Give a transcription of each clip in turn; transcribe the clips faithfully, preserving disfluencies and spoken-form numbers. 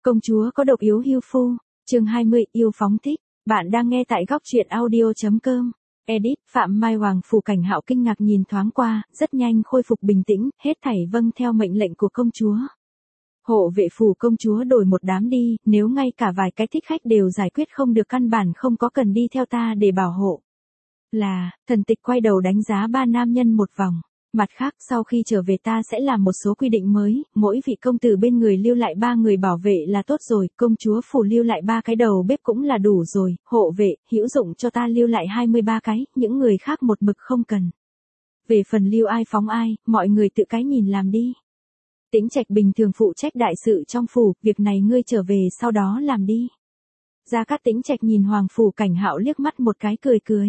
Công chúa có độc yếu hưu phu, chương hai mươi, yêu phóng thích. Bạn đang nghe tại góc truyện audio chấm com. Edit, Phạm Mai Hoàng. Phù Cảnh Hạo kinh ngạc nhìn thoáng qua, rất nhanh khôi phục bình tĩnh, hết thảy vâng theo mệnh lệnh của công chúa. Hộ vệ phủ công chúa đổi một đám đi, nếu ngay cả vài cái thích khách đều giải quyết không được căn bản không có cần đi theo ta để bảo hộ. Là, thần tịch quay đầu đánh giá ba nam nhân một vòng. Mặt khác, sau khi trở về ta sẽ làm một số quy định mới, mỗi vị công tử bên người lưu lại ba người bảo vệ là tốt rồi, công chúa phủ lưu lại ba cái đầu bếp cũng là đủ rồi, hộ vệ, hữu dụng cho ta lưu lại hai mươi ba cái, những người khác một mực không cần. Về phần lưu ai phóng ai, mọi người tự cái nhìn làm đi. Tĩnh Trạch bình thường phụ trách đại sự trong phủ, việc này ngươi trở về sau đó làm đi. Gia Cát Tĩnh Trạch nhìn Hoàng Phủ Cảnh Hạo liếc mắt một cái cười cười.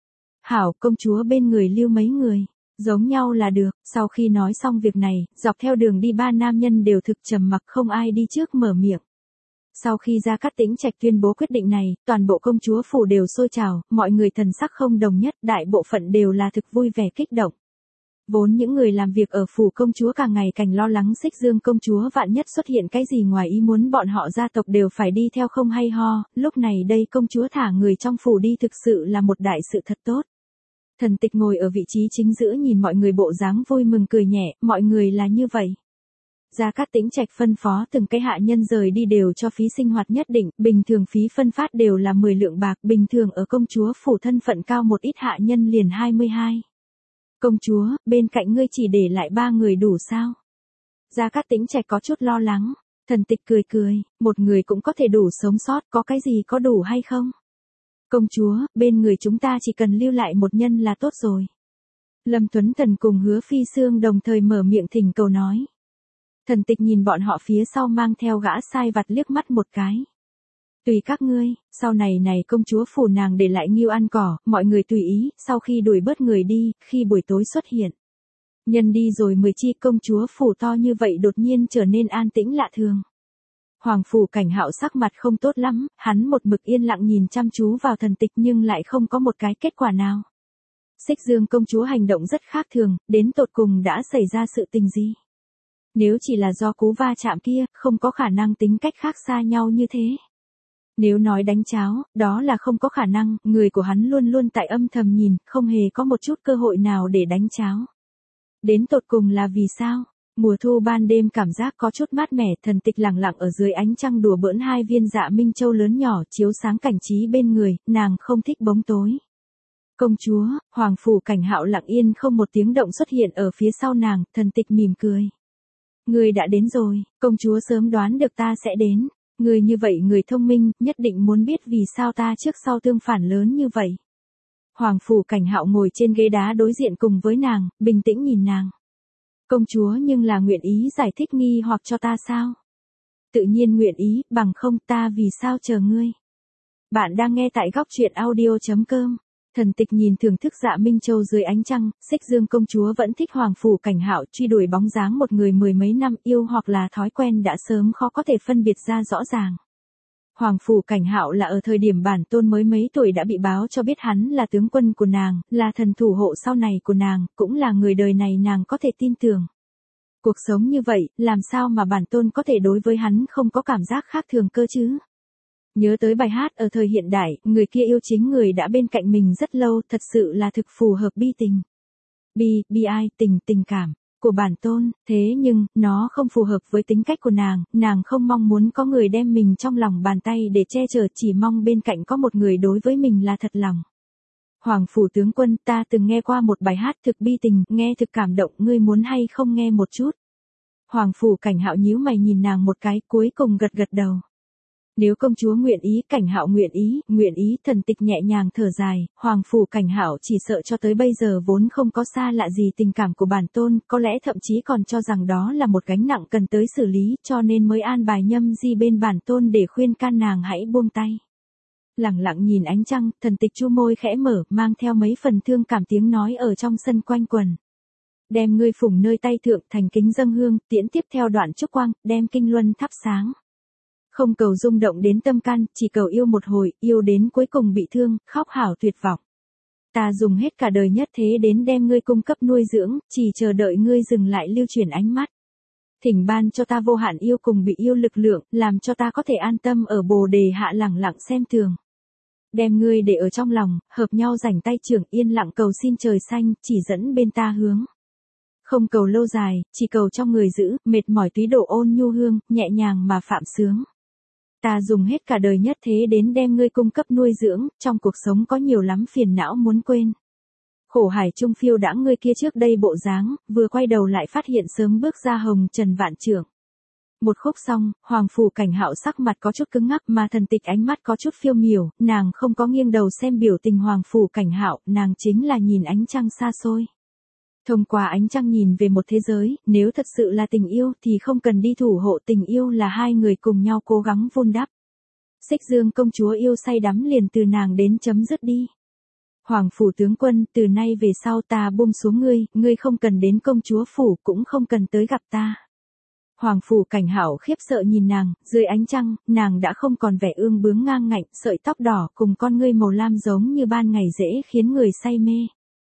Hảo, công chúa bên người lưu mấy người. Giống nhau là được. Sau khi nói xong việc này, dọc theo đường đi ba nam nhân đều thực trầm mặc, không ai đi trước mở miệng. Sau khi Gia Cát Tĩnh Trạch tuyên bố quyết định này, toàn bộ công chúa phủ đều sôi trào, mọi người thần sắc không đồng nhất, đại bộ phận đều là thực vui vẻ kích động. Vốn những người làm việc ở phủ công chúa càng ngày càng lo lắng Xích Dương công chúa vạn nhất xuất hiện cái gì ngoài ý muốn bọn họ gia tộc đều phải đi theo không hay ho, lúc này đây công chúa thả người trong phủ đi thực sự là một đại sự thật tốt. Thần tịch ngồi ở vị trí chính giữa nhìn mọi người bộ dáng vui mừng cười nhẹ, mọi người là như vậy. Gia Cát Tĩnh Trạch phân phó từng cái hạ nhân rời đi đều cho phí sinh hoạt nhất định, bình thường phí phân phát đều là mười lượng bạc, bình thường ở công chúa phủ thân phận cao một ít hạ nhân liền hai mươi hai. Công chúa, bên cạnh ngươi chỉ để lại ba người đủ sao? Gia Cát Tĩnh Trạch có chút lo lắng, thần tịch cười cười, một người cũng có thể đủ sống sót, có cái gì có đủ hay không? Công chúa, bên người chúng ta chỉ cần lưu lại một nhân là tốt rồi. Lâm Tuấn Thần cùng Hứa Phi Sương đồng thời mở miệng thỉnh cầu nói. Thần tịch nhìn bọn họ phía sau mang theo gã sai vặt liếc mắt một cái. Tùy các ngươi, sau này này công chúa phủ nàng để lại nghiêu ăn cỏ, mọi người tùy ý, sau khi đuổi bớt người đi, khi buổi tối xuất hiện. Nhân đi rồi mười chi công chúa phủ to như vậy đột nhiên trở nên an tĩnh lạ thường. Hoàng Phủ Cảnh Hạo sắc mặt không tốt lắm, hắn một mực yên lặng nhìn chăm chú vào thần tịch nhưng lại không có một cái kết quả nào. Xích Dương công chúa hành động rất khác thường, đến tột cùng đã xảy ra sự tình gì? Nếu chỉ là do cú va chạm kia, không có khả năng tính cách khác xa nhau như thế. Nếu nói đánh cháo, đó là không có khả năng, người của hắn luôn luôn tại âm thầm nhìn, không hề có một chút cơ hội nào để đánh cháo. Đến tột cùng là vì sao? Mùa thu ban đêm cảm giác có chút mát mẻ, thần tịch lặng lặng ở dưới ánh trăng đùa bỡn hai viên dạ minh châu lớn nhỏ chiếu sáng cảnh trí bên người, nàng không thích bóng tối. Công chúa, Hoàng Phủ Cảnh Hạo lặng yên không một tiếng động xuất hiện ở phía sau nàng, thần tịch mỉm cười. Người đã đến rồi, công chúa sớm đoán được ta sẽ đến. Người như vậy người thông minh, nhất định muốn biết vì sao ta trước sau tương phản lớn như vậy. Hoàng Phủ Cảnh Hạo ngồi trên ghế đá đối diện cùng với nàng, bình tĩnh nhìn nàng. Công chúa nhưng là nguyện ý giải thích nghi hoặc cho ta sao? Tự nhiên nguyện ý, bằng không ta vì sao chờ ngươi? Bạn đang nghe tại góc truyện audio chấm com. Thần tịch nhìn thưởng thức dạ minh châu dưới ánh trăng, Xích Dương công chúa vẫn thích Hoàng Phủ Cảnh Hạo truy đuổi bóng dáng một người mười mấy năm yêu hoặc là thói quen đã sớm khó có thể phân biệt ra rõ ràng. Hoàng Phủ Cảnh Hạo là ở thời điểm bản tôn mới mấy tuổi đã bị báo cho biết hắn là tướng quân của nàng, là thần thủ hộ sau này của nàng, cũng là người đời này nàng có thể tin tưởng. Cuộc sống như vậy, làm sao mà bản tôn có thể đối với hắn không có cảm giác khác thường cơ chứ? Nhớ tới bài hát ở thời hiện đại, người kia yêu chính người đã bên cạnh mình rất lâu, thật sự là thực phù hợp bi tình. Bi, bi ai, tình, tình cảm của bản tôn, thế nhưng, nó không phù hợp với tính cách của nàng, nàng không mong muốn có người đem mình trong lòng bàn tay để che chở, chỉ mong bên cạnh có một người đối với mình là thật lòng. Hoàng Phủ tướng quân, ta từng nghe qua một bài hát thực bi tình, nghe thực cảm động, ngươi muốn hay không nghe một chút? Hoàng Phủ Cảnh Hạo nhíu mày nhìn nàng một cái, cuối cùng gật gật đầu. Nếu công chúa nguyện ý, Cảnh Hạo nguyện ý, nguyện ý, thần tịch nhẹ nhàng thở dài, Hoàng Phủ Cảnh Hạo chỉ sợ cho tới bây giờ vốn không có xa lạ gì tình cảm của bản tôn, có lẽ thậm chí còn cho rằng đó là một gánh nặng cần tới xử lý, cho nên mới an bài Nhâm Di bên bản tôn để khuyên can nàng hãy buông tay. Lặng lặng nhìn ánh trăng, thần tịch chu môi khẽ mở, mang theo mấy phần thương cảm tiếng nói ở trong sân quanh quần. Đem ngươi phụng nơi tay thượng, thành kính dâng hương, tiễn tiếp theo đoạn trúc quang, đem kinh luân thắp sáng. Không cầu rung động đến tâm can, chỉ cầu yêu một hồi, yêu đến cuối cùng bị thương, khóc hảo tuyệt vọng. Ta dùng hết cả đời nhất thế đến đem ngươi cung cấp nuôi dưỡng, chỉ chờ đợi ngươi dừng lại lưu chuyển ánh mắt. Thỉnh ban cho ta vô hạn yêu cùng bị yêu lực lượng, làm cho ta có thể an tâm ở Bồ đề hạ lẳng lặng xem thường. Đem ngươi để ở trong lòng, hợp nhau rảnh tay trưởng yên lặng cầu xin trời xanh, chỉ dẫn bên ta hướng. Không cầu lâu dài, chỉ cầu trong người giữ, mệt mỏi túy độ ôn nhu hương, nhẹ nhàng mà phạm sướng. Ta dùng hết cả đời nhất thế đến đem ngươi cung cấp nuôi dưỡng, trong cuộc sống có nhiều lắm phiền não muốn quên. Khổ hải trung phiêu đãng ngươi kia trước đây bộ dáng, vừa quay đầu lại phát hiện sớm bước ra hồng trần vạn trưởng. Một khúc xong, Hoàng Phủ Cảnh Hạo sắc mặt có chút cứng ngắc mà thần tịch ánh mắt có chút phiêu miểu, nàng không có nghiêng đầu xem biểu tình Hoàng Phủ Cảnh Hạo, nàng chính là nhìn ánh trăng xa xôi. Thông qua ánh trăng nhìn về một thế giới, nếu thật sự là tình yêu thì không cần đi thủ hộ, tình yêu là hai người cùng nhau cố gắng vun đắp. Xích Dương công chúa yêu say đắm liền từ nàng đến chấm dứt đi. Hoàng phủ tướng quân, từ nay về sau ta buông xuống ngươi, ngươi không cần đến công chúa phủ, cũng không cần tới gặp ta. Hoàng phủ Cảnh Hạo khiếp sợ nhìn nàng, dưới ánh trăng, nàng đã không còn vẻ ương bướng ngang ngạnh, sợi tóc đỏ cùng con ngươi màu lam giống như ban ngày dễ khiến người say mê.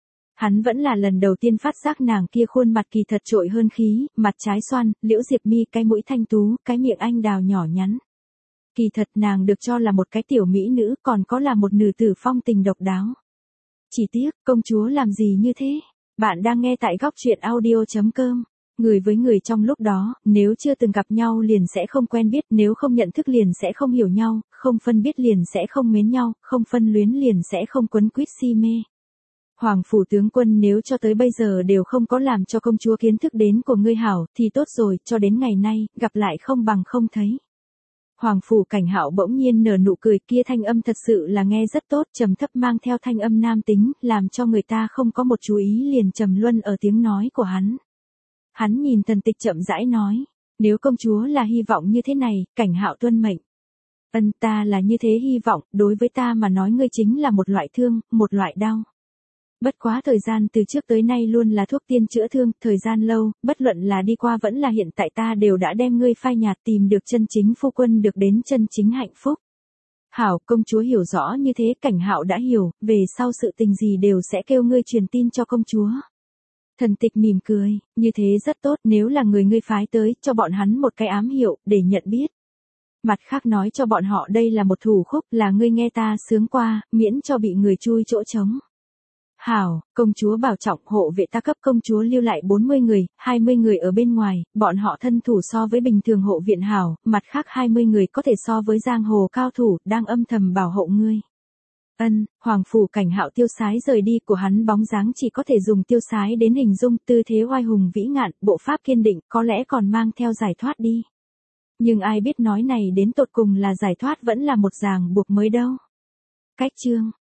Hắn vẫn là lần đầu tiên phát giác nàng kia khuôn mặt kỳ thật trội hơn khí, mặt trái xoan, liễu diệp mi, cái mũi thanh tú, cái miệng anh đào nhỏ nhắn. Kỳ thật nàng được cho là một cái tiểu mỹ nữ, còn có là một nữ tử phong tình độc đáo. Chỉ tiếc, công chúa làm gì như thế? Bạn đang nghe tại góc truyện audio chấm com. Người với người trong lúc đó, nếu chưa từng gặp nhau liền sẽ không quen biết, nếu không nhận thức liền sẽ không hiểu nhau, không phân biết liền sẽ không mến nhau, không phân luyến liền sẽ không quấn quýt si mê. Hoàng phủ tướng quân nếu cho tới bây giờ đều không có làm cho công chúa kiến thức đến của ngươi hảo, thì tốt rồi, cho đến ngày nay, gặp lại không bằng không thấy. Hoàng phủ Cảnh Hạo bỗng nhiên nở nụ cười, kia thanh âm thật sự là nghe rất tốt, trầm thấp mang theo thanh âm nam tính, làm cho người ta không có một chú ý liền trầm luân ở tiếng nói của hắn. Hắn nhìn thần tịch chậm rãi nói, nếu công chúa là hy vọng như thế này, Cảnh Hạo tuân mệnh. Ân, ta là như thế hy vọng, đối với ta mà nói ngươi chính là một loại thương, một loại đau. Bất quá thời gian từ trước tới nay luôn là thuốc tiên chữa thương, thời gian lâu, bất luận là đi qua vẫn là hiện tại ta đều đã đem ngươi phai nhạt, tìm được chân chính phu quân, được đến chân chính hạnh phúc. Hảo, công chúa hiểu rõ như thế, Cảnh Hạo đã hiểu, về sau sự tình gì đều sẽ kêu ngươi truyền tin cho công chúa. Thần tịch mỉm cười, như thế rất tốt, nếu là người ngươi phái tới, cho bọn hắn một cái ám hiệu, để nhận biết. Mặt khác nói cho bọn họ đây là một thủ khúc, là ngươi nghe ta sướng qua, miễn cho bị người chui chỗ trống. Hảo, công chúa bảo trọng, hộ vệ ta cấp công chúa lưu lại bốn mươi người, hai mươi người ở bên ngoài, bọn họ thân thủ so với bình thường hộ viện hảo, mặt khác hai mươi người có thể so với giang hồ cao thủ, đang âm thầm bảo hộ ngươi. Ân, Hoàng phủ Cảnh Hạo tiêu sái rời đi, của hắn bóng dáng chỉ có thể dùng tiêu sái đến hình dung, tư thế oai hùng vĩ ngạn, bộ pháp kiên định, có lẽ còn mang theo giải thoát đi. Nhưng ai biết nói này đến tột cùng là giải thoát vẫn là một ràng buộc mới đâu. Cách chương